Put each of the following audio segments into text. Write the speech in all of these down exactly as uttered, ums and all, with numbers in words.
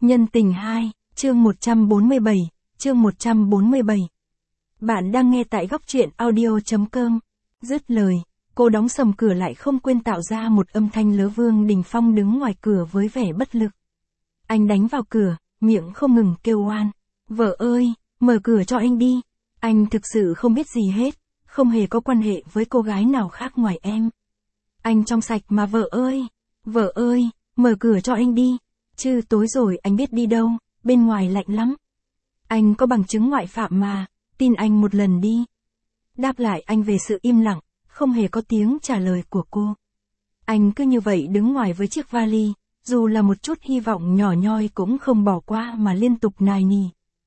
Nhân tình hai, chương một trăm bốn mươi bảy, chương một trăm bốn mươi bảy. Bạn đang nghe tại góc truyện audio chấm com. Dứt lời, cô đóng sầm cửa lại không quên tạo ra một âm thanh lớn. Vương Đình Phong đứng ngoài cửa với vẻ bất lực. Anh đánh vào cửa, miệng không ngừng kêu oan. Vợ ơi, mở cửa cho anh đi. Anh thực sự không biết gì hết, không hề có quan hệ với cô gái nào khác ngoài em. Anh trong sạch mà vợ ơi. Vợ ơi, mở cửa cho anh đi. Chứ tối rồi anh biết đi đâu, bên ngoài lạnh lắm. Anh có bằng chứng ngoại phạm mà, tin anh một lần đi. Đáp lại anh về sự im lặng, không hề có tiếng trả lời của cô. Anh cứ như vậy đứng ngoài với chiếc vali, dù là một chút hy vọng nhỏ nhoi cũng không bỏ qua mà liên tục nài nỉ.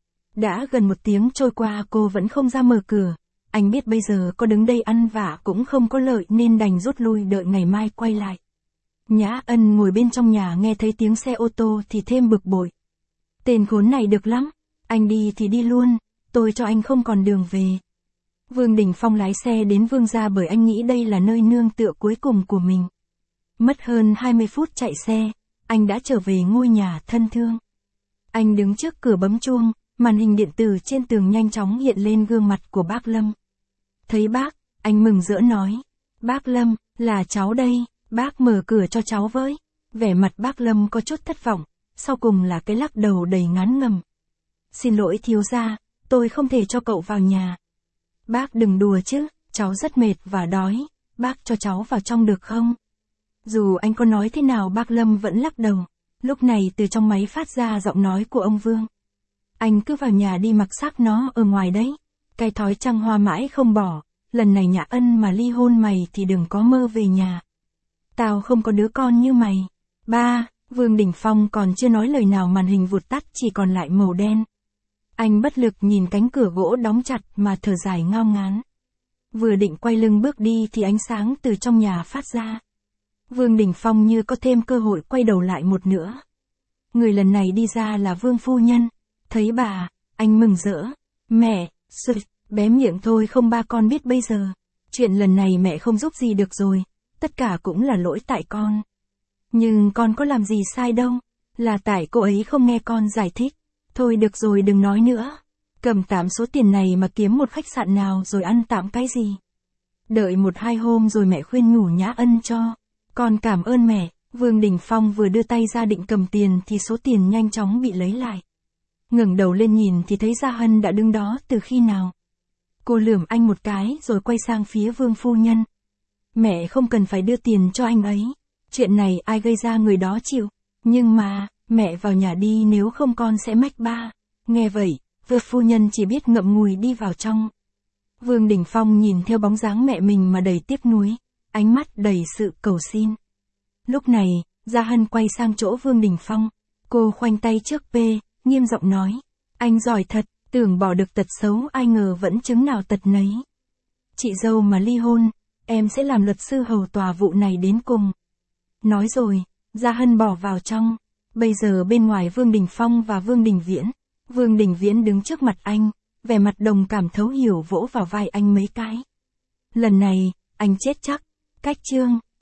Đã gần một tiếng trôi qua cô vẫn không ra mở cửa. Anh biết bây giờ có đứng đây ăn vạ cũng không có lợi nên đành rút lui đợi ngày mai quay lại. Nhã Ân ngồi bên trong nhà nghe thấy tiếng xe ô tô thì thêm bực bội. Tên khốn này được lắm, anh đi thì đi luôn, tôi cho anh không còn đường về. Vương Đình Phong lái xe đến Vương gia bởi anh nghĩ đây là nơi nương tựa cuối cùng của mình. Mất hơn hai mươi phút chạy xe, anh đã trở về ngôi nhà thân thương. Anh đứng trước cửa bấm chuông, màn hình điện tử trên tường nhanh chóng hiện lên gương mặt của bác Lâm. Thấy bác, anh mừng rỡ nói, bác Lâm, là cháu đây. Bác mở cửa cho cháu với. Vẻ mặt bác Lâm có chút thất vọng, sau cùng là cái lắc đầu đầy ngán ngẩm. Xin lỗi thiếu gia, tôi không thể cho cậu vào nhà. Bác đừng đùa chứ, cháu rất mệt và đói, bác cho cháu vào trong được không? Dù anh có nói thế nào bác Lâm vẫn lắc đầu. Lúc này từ trong máy phát ra giọng nói của ông Vương. Anh cứ vào nhà đi mặc xác nó ở ngoài đấy. Cái thói trăng hoa mãi không bỏ, lần này Nhã Ân mà ly hôn mày thì đừng có mơ về nhà. Tao không có đứa con như mày. Ba, Vương Đình Phong còn chưa nói lời nào màn hình vụt tắt chỉ còn lại màu đen. Anh bất lực nhìn cánh cửa gỗ đóng chặt mà thở dài ngao ngán. Vừa định quay lưng bước đi thì ánh sáng từ trong nhà phát ra. Vương Đình Phong như có thêm cơ hội quay đầu lại một nữa. Người lần này đi ra là Vương phu nhân. Thấy bà, anh mừng rỡ. Mẹ, sụt, bé miệng thôi không ba con biết bây giờ. Chuyện lần này mẹ không giúp gì được rồi. Tất cả cũng là lỗi tại con. Nhưng con có làm gì sai đâu. Là tại cô ấy không nghe con giải thích. Thôi được rồi đừng nói nữa. Cầm tạm số tiền này mà kiếm một khách sạn nào rồi ăn tạm cái gì. Đợi một hai hôm rồi mẹ khuyên nhủ Nhã Ân cho. Con cảm ơn mẹ. Vương Đình Phong vừa đưa tay ra định cầm tiền thì số tiền nhanh chóng bị lấy lại. Ngẩng đầu lên nhìn thì thấy Gia Hân đã đứng đó từ khi nào. Cô lườm anh một cái rồi quay sang phía Vương phu nhân. Mẹ không cần phải đưa tiền cho anh ấy. Chuyện này ai gây ra người đó chịu. Nhưng mà, mẹ vào nhà đi nếu không con sẽ mách ba. Nghe vậy, Vương phu nhân chỉ biết ngậm ngùi đi vào trong. Vương Đình Phong nhìn theo bóng dáng mẹ mình mà đầy tiếc nuối, ánh mắt đầy sự cầu xin. Lúc này, Gia Hân quay sang chỗ Vương Đình Phong. Cô khoanh tay trước P, nghiêm giọng nói. Anh giỏi thật, tưởng bỏ được tật xấu ai ngờ vẫn chứng nào tật nấy. Chị dâu mà ly hôn, em sẽ làm luật sư hầu tòa vụ này đến cùng. Nói rồi, Gia Hân bỏ vào trong. Bây giờ bên ngoài Vương Đình Phong và Vương Đình Viễn. Vương Đình Viễn đứng trước mặt anh, vẻ mặt đồng cảm thấu hiểu vỗ vào vai anh mấy cái. Lần này, anh chết chắc. Cách chương.